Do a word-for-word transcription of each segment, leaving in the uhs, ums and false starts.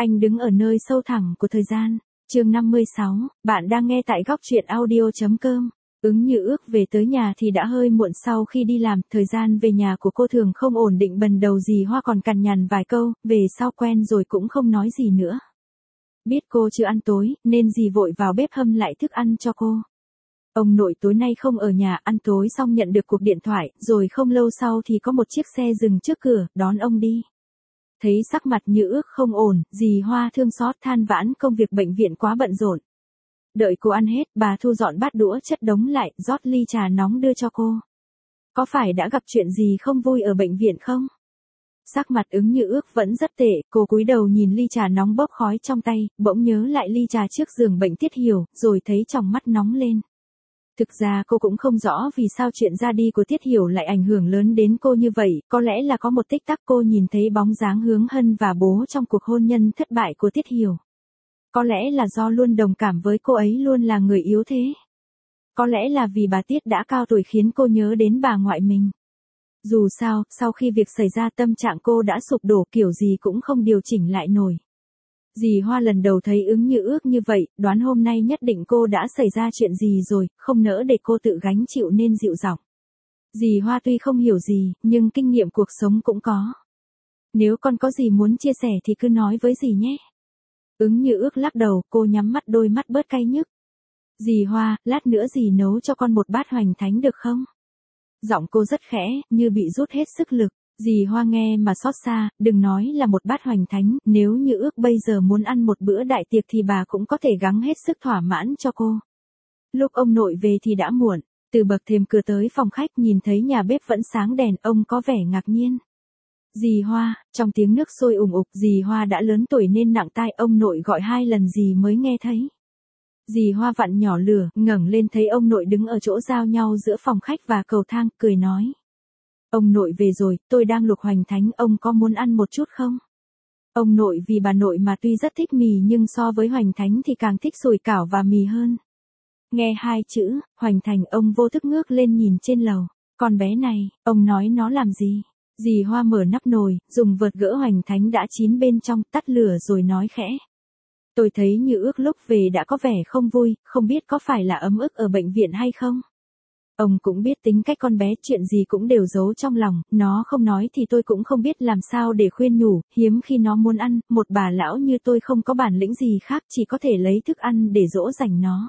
Anh đứng ở nơi sâu thẳm của thời gian. Chương năm mươi sáu, bạn đang nghe tại góc truyện audio chấm com. Ứng Như Ước về tới nhà thì đã hơi muộn sau khi đi làm, thời gian về nhà của cô thường không ổn định, bần đầu dì Hoa còn cằn nhằn vài câu, về sau quen rồi cũng không nói gì nữa. Biết cô chưa ăn tối, nên dì vội vào bếp hâm lại thức ăn cho cô. Ông nội tối nay không ở nhà, ăn tối xong nhận được cuộc điện thoại, rồi không lâu sau thì có một chiếc xe dừng trước cửa, đón ông đi. Thấy sắc mặt Như Ước không ổn, dì Hoa thương xót than vãn công việc bệnh viện quá bận rộn. Đợi cô ăn hết, bà thu dọn bát đũa chất đống lại, rót ly trà nóng đưa cho cô. Có phải đã gặp chuyện gì không vui ở bệnh viện không? Sắc mặt Ứng Như Ước vẫn rất tệ, cô cúi đầu nhìn ly trà nóng bốc khói trong tay, bỗng nhớ lại ly trà trước giường bệnh Tiết Hiểu, rồi thấy tròng mắt nóng lên. Thực ra cô cũng không rõ vì sao chuyện ra đi của Tiết Hiểu lại ảnh hưởng lớn đến cô như vậy, có lẽ là có một tích tắc cô nhìn thấy bóng dáng Hướng Hân và bố trong cuộc hôn nhân thất bại của Tiết Hiểu. Có lẽ là do luôn đồng cảm với cô ấy, luôn là người yếu thế. Có lẽ là vì bà Tiết đã cao tuổi khiến cô nhớ đến bà ngoại mình. Dù sao, sau khi việc xảy ra tâm trạng cô đã sụp đổ, kiểu gì cũng không điều chỉnh lại nổi. Dì Hoa lần đầu thấy Ứng Như Ước như vậy, đoán hôm nay nhất định cô đã xảy ra chuyện gì rồi, không nỡ để cô tự gánh chịu nên dịu giọng. Dì Hoa tuy không hiểu gì, nhưng kinh nghiệm cuộc sống cũng có. Nếu con có gì muốn chia sẻ thì cứ nói với dì nhé. Ứng Như Ước lắc đầu, cô nhắm mắt, đôi mắt bớt cay nhức. Dì Hoa, lát nữa dì nấu cho con một bát hoành thánh được không? Giọng cô rất khẽ, như bị rút hết sức lực. Dì Hoa nghe mà xót xa, đừng nói là một bát hoành thánh, nếu Như Ước bây giờ muốn ăn một bữa đại tiệc thì bà cũng có thể gắng hết sức thỏa mãn cho cô. Lúc ông nội về thì đã muộn, từ bậc thềm cửa tới phòng khách nhìn thấy nhà bếp vẫn sáng đèn, ông có vẻ ngạc nhiên. Dì Hoa, trong tiếng nước sôi ủng ục, dì Hoa đã lớn tuổi nên nặng tai, ông nội gọi hai lần dì mới nghe thấy. Dì Hoa vặn nhỏ lửa, ngẩng lên thấy ông nội đứng ở chỗ giao nhau giữa phòng khách và cầu thang, cười nói. Ông nội về rồi, tôi đang luộc hoành thánh, ông có muốn ăn một chút không? Ông nội vì bà nội mà tuy rất thích mì nhưng so với hoành thánh thì càng thích sủi cảo và mì hơn. Nghe hai chữ, hoành thành, ông vô thức ngước lên nhìn trên lầu. Con bé này, ông nói nó làm gì? Dì Hoa mở nắp nồi, dùng vợt gỡ hoành thánh đã chín bên trong, tắt lửa rồi nói khẽ. Tôi thấy Như Ước lúc về đã có vẻ không vui, không biết có phải là ấm ức ở bệnh viện hay không? Ông cũng biết tính cách con bé, chuyện gì cũng đều giấu trong lòng, nó không nói thì tôi cũng không biết làm sao để khuyên nhủ, hiếm khi nó muốn ăn, một bà lão như tôi không có bản lĩnh gì khác, chỉ có thể lấy thức ăn để dỗ dành nó.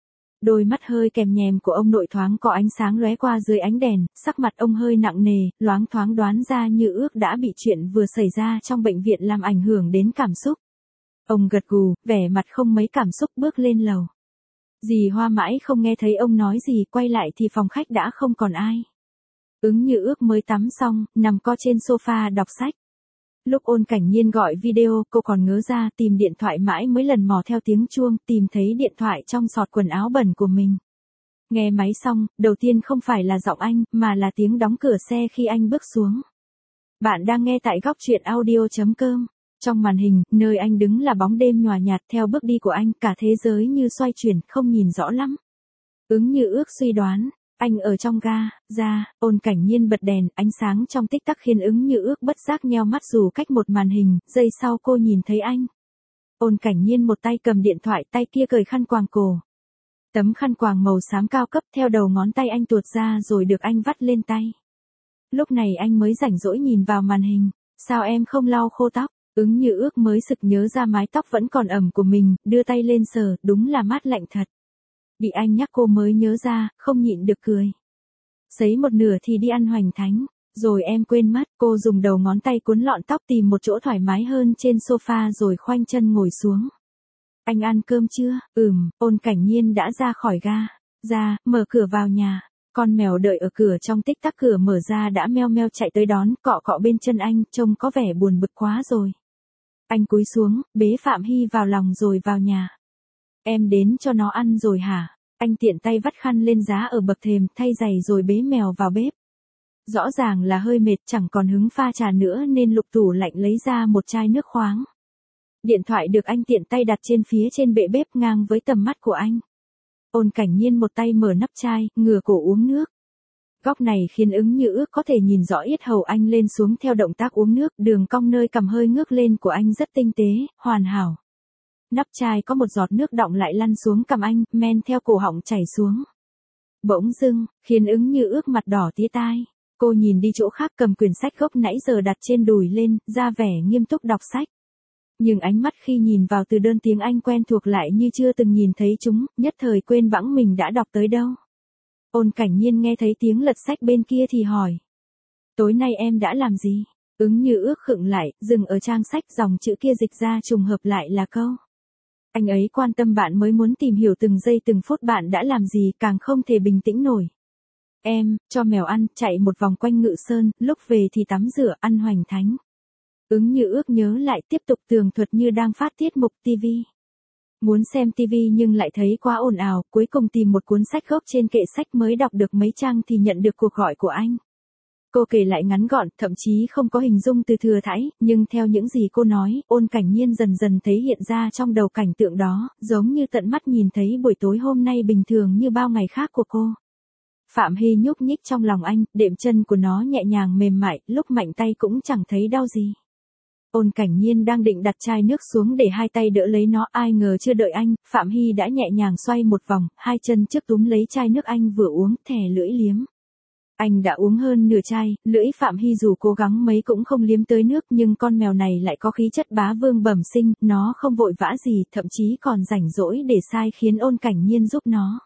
Đôi mắt hơi kèm nhèm của ông nội thoáng có ánh sáng lóe qua dưới ánh đèn, sắc mặt ông hơi nặng nề, loáng thoáng đoán ra Như Ước đã bị chuyện vừa xảy ra trong bệnh viện làm ảnh hưởng đến cảm xúc. Ông gật gù, vẻ mặt không mấy cảm xúc bước lên lầu. Dì Hoa mãi không nghe thấy ông nói gì, quay lại thì phòng khách đã không còn ai. Ứng Như Ước mới tắm xong, nằm co trên sofa đọc sách. Lúc Ôn Cảnh Nhiên gọi video, cô còn ngớ ra, tìm điện thoại mãi mới lần mò theo tiếng chuông, tìm thấy điện thoại trong xọt quần áo bẩn của mình. Nghe máy xong, đầu tiên không phải là giọng anh, mà là tiếng đóng cửa xe khi anh bước xuống. Bạn đang nghe tại góc truyện audio chấm com. Trong màn hình, nơi anh đứng là bóng đêm nhòa nhạt, theo bước đi của anh, cả thế giới như xoay chuyển, không nhìn rõ lắm. Ứng Như Ước suy đoán, anh ở trong ga, ra, Ôn Cảnh Nhiên bật đèn, ánh sáng trong tích tắc khiến Ứng Như Ước bất giác nheo mắt dù cách một màn hình, giây sau cô nhìn thấy anh. Ôn Cảnh Nhiên một tay cầm điện thoại, tay kia cởi khăn quàng cổ. Tấm khăn quàng màu xám cao cấp theo đầu ngón tay anh tuột ra rồi được anh vắt lên tay. Lúc này anh mới rảnh rỗi nhìn vào màn hình, sao em không lau khô tóc? Ứng Như Ước mới sực nhớ ra mái tóc vẫn còn ẩm của mình, đưa tay lên sờ, đúng là mát lạnh thật. Bị anh nhắc cô mới nhớ ra, không nhịn được cười. Sấy một nửa thì đi ăn hoành thánh, rồi em quên mất, cô dùng đầu ngón tay cuốn lọn tóc tìm một chỗ thoải mái hơn trên sofa rồi khoanh chân ngồi xuống. Anh ăn cơm chưa? Ừm, Ôn Cảnh Nhiên đã ra khỏi ga, ra, mở cửa vào nhà. Con mèo đợi ở cửa trong tích tắc cửa mở ra đã meo meo chạy tới đón, cọ cọ bên chân anh, trông có vẻ buồn bực quá rồi. Anh cúi xuống, bế Phạm Hy vào lòng rồi vào nhà. Em đến cho nó ăn rồi hả? Anh tiện tay vắt khăn lên giá ở bậc thềm, thay giày rồi bế mèo vào bếp. Rõ ràng là hơi mệt, chẳng còn hứng pha trà nữa nên lục tủ lạnh lấy ra một chai nước khoáng. Điện thoại được anh tiện tay đặt trên phía trên bệ bếp ngang với tầm mắt của anh. Ôn Cảnh Nhiên một tay mở nắp chai, ngửa cổ uống nước. Góc này khiến Ứng Như Ước có thể nhìn rõ yết hầu anh lên xuống theo động tác uống nước, đường cong nơi cằm hơi ngước lên của anh rất tinh tế, hoàn hảo. Nắp chai có một giọt nước đọng lại lăn xuống cằm anh, men theo cổ họng chảy xuống. Bỗng dưng, khiến Ứng Như Ước mặt đỏ tía tai. Cô nhìn đi chỗ khác cầm quyển sách gốc nãy giờ đặt trên đùi lên, ra vẻ nghiêm túc đọc sách. Nhưng ánh mắt khi nhìn vào từ đơn tiếng Anh quen thuộc lại như chưa từng nhìn thấy chúng, nhất thời quên bẵng mình đã đọc tới đâu. Ôn Cảnh Nhiên nghe thấy tiếng lật sách bên kia thì hỏi. Tối nay em đã làm gì? Ứng Như Ước khựng lại, dừng ở trang sách, dòng chữ kia dịch ra trùng hợp lại là câu. Anh ấy quan tâm bạn mới muốn tìm hiểu từng giây từng phút bạn đã làm gì, càng không thể bình tĩnh nổi. Em, cho mèo ăn, chạy một vòng quanh Ngự Sơn, lúc về thì tắm rửa, ăn hoành thánh. Ứng Như Ước nhớ lại tiếp tục tường thuật như đang phát tiết mục ti vi. Muốn xem ti vi nhưng lại thấy quá ồn ào, cuối cùng tìm một cuốn sách gốc trên kệ sách mới đọc được mấy trang thì nhận được cuộc gọi của anh. Cô kể lại ngắn gọn, thậm chí không có hình dung từ thừa thãi, nhưng theo những gì cô nói, Ôn Cảnh Nhiên dần dần thấy hiện ra trong đầu cảnh tượng đó, giống như tận mắt nhìn thấy buổi tối hôm nay bình thường như bao ngày khác của cô. Phạm Hy nhúc nhích trong lòng anh, đệm chân của nó nhẹ nhàng mềm mại, lúc mạnh tay cũng chẳng thấy đau gì. Ôn Cảnh Nhiên đang định đặt chai nước xuống để hai tay đỡ lấy nó, ai ngờ chưa đợi anh, Phạm Hy đã nhẹ nhàng xoay một vòng, hai chân trước túm lấy chai nước anh vừa uống, thè lưỡi liếm. Anh đã uống hơn nửa chai, lưỡi Phạm Hy dù cố gắng mấy cũng không liếm tới nước, nhưng con mèo này lại có khí chất bá vương bẩm sinh, nó không vội vã gì, thậm chí còn rảnh rỗi để sai khiến Ôn Cảnh Nhiên giúp nó.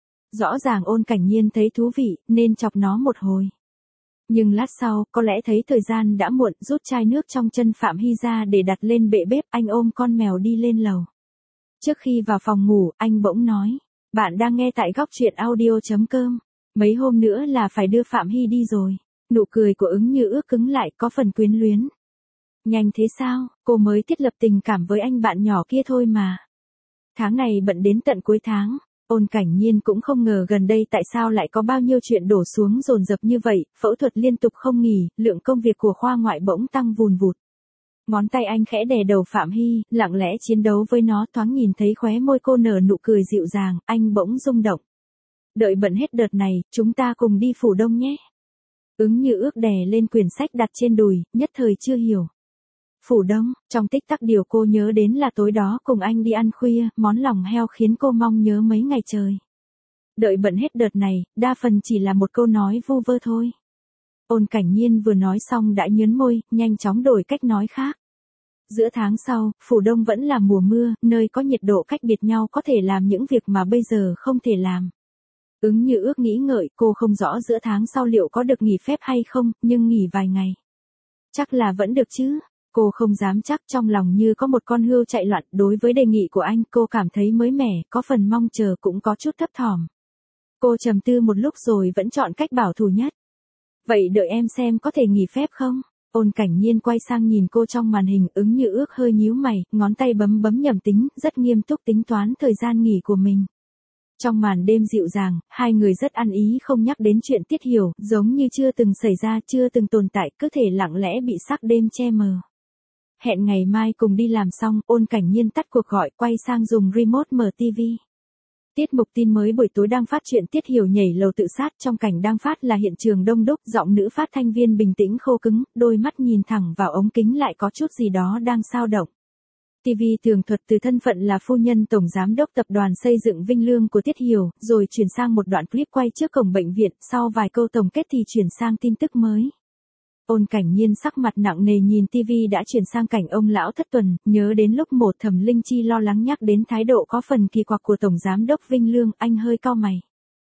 Rõ ràng Ôn Cảnh Nhiên thấy thú vị, nên chọc nó một hồi. Nhưng lát sau, có lẽ thấy thời gian đã muộn, rút chai nước trong chân Phạm Hy ra để đặt lên bệ bếp, anh ôm con mèo đi lên lầu. Trước khi vào phòng ngủ, anh bỗng nói, bạn đang nghe tại góc truyện audio chấm com. Mấy hôm nữa là phải đưa Phạm Hy đi rồi. Nụ cười của Ứng Như Ước cứng lại, có phần quyến luyến. Nhanh thế sao, cô mới thiết lập tình cảm với anh bạn nhỏ kia thôi mà. Tháng này bận đến tận cuối tháng. Ôn Cảnh Nhiên cũng không ngờ gần đây tại sao lại có bao nhiêu chuyện đổ xuống dồn dập như vậy, phẫu thuật liên tục không nghỉ, lượng công việc của khoa ngoại bỗng tăng vùn vụt. Ngón tay anh khẽ đè đầu Phạm Hy, lặng lẽ chiến đấu với nó, thoáng nhìn thấy khóe môi cô nở nụ cười dịu dàng, anh bỗng rung động. Đợi bận hết đợt này, chúng ta cùng đi Phủ Đông nhé. Ứng Như Ước đè lên quyển sách đặt trên đùi, nhất thời chưa hiểu. Phủ Đông, trong tích tắc điều cô nhớ đến là tối đó cùng anh đi ăn khuya, món lòng heo khiến cô mong nhớ mấy ngày trời. Đợi bận hết đợt này, đa phần chỉ là một câu nói vu vơ thôi. Ôn Cảnh Nhiên vừa nói xong đã nhớn môi, nhanh chóng đổi cách nói khác. Giữa tháng sau, Phủ Đông vẫn là mùa mưa, nơi có nhiệt độ cách biệt nhau có thể làm những việc mà bây giờ không thể làm. Ứng Như Ước nghĩ ngợi, cô không rõ giữa tháng sau liệu có được nghỉ phép hay không, nhưng nghỉ vài ngày. Chắc là vẫn được chứ. Cô không dám chắc, trong lòng như có một con hươu chạy loạn. Đối với đề nghị của anh, cô cảm thấy mới mẻ, có phần mong chờ cũng có chút thấp thỏm. Cô trầm tư một lúc rồi vẫn chọn cách bảo thủ nhất. Vậy đợi em xem có thể nghỉ phép không? Ôn Cảnh Nhiên quay sang nhìn cô trong màn hình, Ứng Như Ước hơi nhíu mày, ngón tay bấm bấm nhẩm tính, rất nghiêm túc tính toán thời gian nghỉ của mình. Trong màn đêm dịu dàng, hai người rất ăn ý không nhắc đến chuyện Tiết Hiểu, giống như chưa từng xảy ra, chưa từng tồn tại, cứ thể lặng lẽ bị sắc đêm che mờ. Hẹn ngày mai cùng đi làm xong, Ôn Cảnh Nhiên tắt cuộc gọi, quay sang dùng remote mở ti vi. Tiết mục tin mới buổi tối đang phát chuyện Tiết Hiểu nhảy lầu tự sát, trong cảnh đang phát là hiện trường đông đúc, giọng nữ phát thanh viên bình tĩnh khô cứng, đôi mắt nhìn thẳng vào ống kính lại có chút gì đó đang xao động. ti vi tường thuật từ thân phận là phu nhân tổng giám đốc tập đoàn xây dựng Vinh Lương của Tiết Hiểu, rồi chuyển sang một đoạn clip quay trước cổng bệnh viện, sau vài câu tổng kết thì chuyển sang tin tức mới. Ôn Cảnh Nhiên sắc mặt nặng nề nhìn ti vi đã chuyển sang cảnh ông lão thất tuần, nhớ đến lúc một Thẩm Linh Chi lo lắng nhắc đến thái độ có phần kỳ quặc của tổng giám đốc Vinh Lương, anh hơi cau mày.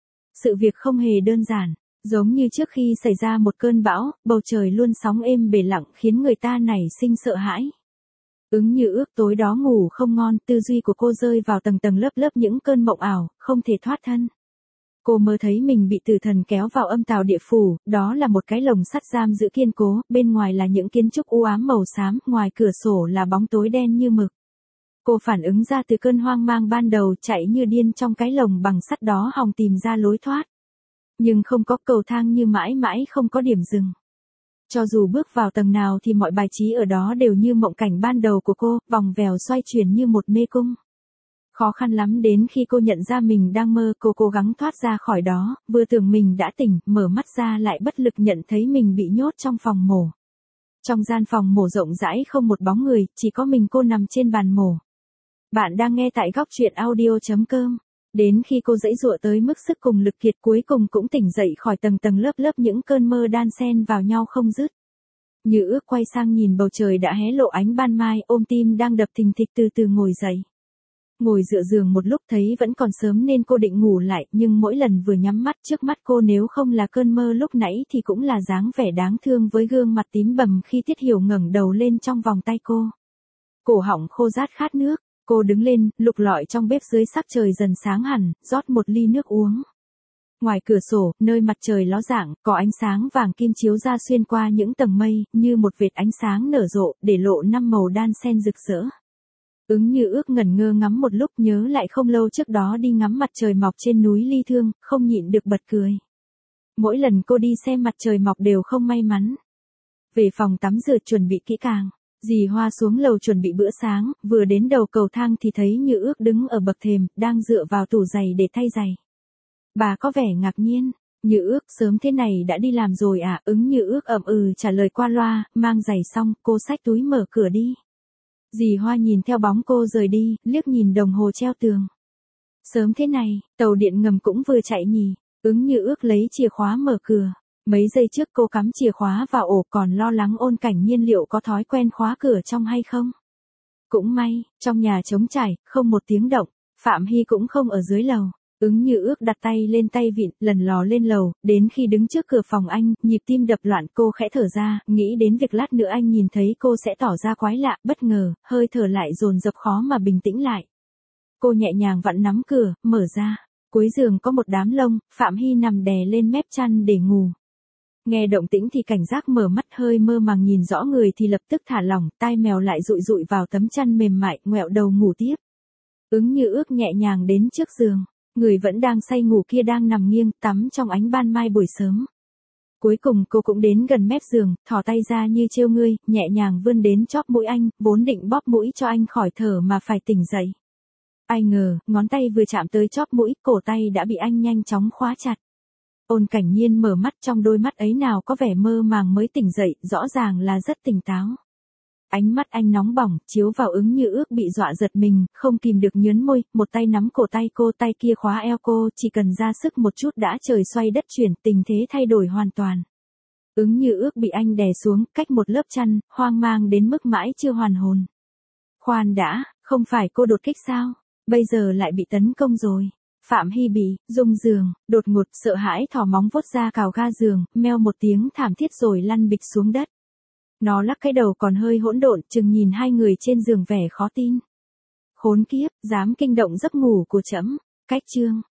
Sự việc không hề đơn giản, giống như trước khi xảy ra một cơn bão, bầu trời luôn sóng êm bể lặng khiến người ta nảy sinh sợ hãi. Ứng Như Ước tối đó ngủ không ngon, tư duy của cô rơi vào tầng tầng lớp lớp những cơn mộng ảo, không thể thoát thân. Cô mơ thấy mình bị tử thần kéo vào âm tào địa phủ, đó là một cái lồng sắt giam giữ kiên cố, bên ngoài là những kiến trúc u ám màu xám, ngoài cửa sổ là bóng tối đen như mực. Cô phản ứng ra từ cơn hoang mang ban đầu, chạy như điên trong cái lồng bằng sắt đó hòng tìm ra lối thoát. Nhưng không có cầu thang, như mãi mãi không có điểm dừng. Cho dù bước vào tầng nào thì mọi bài trí ở đó đều như mộng cảnh ban đầu của cô, vòng vèo xoay chuyển như một mê cung. Khó khăn lắm đến khi cô nhận ra mình đang mơ, cô cố gắng thoát ra khỏi đó, vừa tưởng mình đã tỉnh, mở mắt ra lại bất lực nhận thấy mình bị nhốt trong phòng mổ. Trong gian phòng mổ rộng rãi không một bóng người, chỉ có mình cô nằm trên bàn mổ. Bạn đang nghe tại góc truyện audio chấm com. Đến khi cô giãy giụa tới mức sức cùng lực kiệt cuối cùng cũng tỉnh dậy khỏi tầng tầng lớp lớp những cơn mơ đan xen vào nhau không dứt. Như ước quay sang nhìn bầu trời đã hé lộ ánh ban mai, ôm tim đang đập thình thịch từ từ ngồi dậy. Ngồi dựa giường một lúc thấy vẫn còn sớm nên cô định ngủ lại, nhưng mỗi lần vừa nhắm mắt trước mắt cô nếu không là cơn mơ lúc nãy thì cũng là dáng vẻ đáng thương với gương mặt tím bầm khi Tiết Hiểu ngẩng đầu lên trong vòng tay cô. Cổ họng khô rát khát nước, cô đứng lên, lục lọi trong bếp dưới sắc trời dần sáng hẳn, rót một ly nước uống. Ngoài cửa sổ, nơi mặt trời ló dạng, có ánh sáng vàng kim chiếu ra xuyên qua những tầng mây, như một vệt ánh sáng nở rộ, để lộ năm màu đan xen rực rỡ. Ứng Như Ước ngẩn ngơ ngắm một lúc, nhớ lại không lâu trước đó đi ngắm mặt trời mọc trên núi Ly Thương, không nhịn được bật cười. Mỗi lần cô đi xem mặt trời mọc đều không may mắn. Về phòng tắm rửa chuẩn bị kỹ càng, dì Hoa xuống lầu chuẩn bị bữa sáng, vừa đến đầu cầu thang thì thấy Như Ước đứng ở bậc thềm, đang dựa vào tủ giày để thay giày. Bà có vẻ ngạc nhiên, Như Ước sớm thế này đã đi làm rồi à? Ứng Như Ước ậm ừ trả lời qua loa, mang giày xong, cô xách túi mở cửa đi. Dì Hoa nhìn theo bóng cô rời đi, liếc nhìn đồng hồ treo tường. Sớm thế này, tàu điện ngầm cũng vừa chạy nhỉ. Ứng Như Ước lấy chìa khóa mở cửa. Mấy giây trước cô cắm chìa khóa vào ổ còn lo lắng Ôn Cảnh Nhiên liệu có thói quen khóa cửa trong hay không. Cũng may, trong nhà trống trải, không một tiếng động, Phạm Hy cũng không ở dưới lầu. Ứng Như Ước đặt tay lên tay vịn, lần lò lên lầu, đến khi đứng trước cửa phòng anh, nhịp tim đập loạn, cô khẽ thở ra, nghĩ đến việc lát nữa anh nhìn thấy cô sẽ tỏ ra quái lạ, bất ngờ, hơi thở lại dồn dập khó mà bình tĩnh lại. Cô nhẹ nhàng vặn nắm cửa, mở ra. Cuối giường có một đám lông, Phạm Hy nằm đè lên mép chăn để ngủ. Nghe động tĩnh thì cảnh giác mở mắt, hơi mơ màng nhìn rõ người thì lập tức thả lỏng, tai mèo lại dụi dụi vào tấm chăn mềm mại, ngoẹo đầu ngủ tiếp. Ứng Như Ước nhẹ nhàng đến trước giường. Người vẫn đang say ngủ kia đang nằm nghiêng, tắm trong ánh ban mai buổi sớm. Cuối cùng cô cũng đến gần mép giường, thò tay ra như trêu ngươi, nhẹ nhàng vươn đến chóp mũi anh, vốn định bóp mũi cho anh khỏi thở mà phải tỉnh dậy. Ai ngờ, ngón tay vừa chạm tới chóp mũi, cổ tay đã bị anh nhanh chóng khóa chặt. Ôn Cảnh Nhiên mở mắt, trong đôi mắt ấy nào có vẻ mơ màng mới tỉnh dậy, rõ ràng là rất tỉnh táo. Ánh mắt anh nóng bỏng, chiếu vào Ứng Như Ước bị dọa giật mình, không kìm được nhớn môi, một tay nắm cổ tay cô, tay kia khóa eo cô, chỉ cần ra sức một chút đã trời xoay đất chuyển, tình thế thay đổi hoàn toàn. Ứng Như Ước bị anh đè xuống, cách một lớp chăn, hoang mang đến mức mãi chưa hoàn hồn. Khoan đã, không phải cô đột kích sao? Bây giờ lại bị tấn công rồi. Phạm Hy bị rung giường, đột ngột, sợ hãi thò móng vuốt ra cào ga giường, meo một tiếng thảm thiết rồi lăn bịch xuống đất. Nó lắc cái đầu còn hơi hỗn độn, chừng nhìn hai người trên giường vẻ khó tin. Khốn kiếp, dám kinh động giấc ngủ của trẫm. Cách chương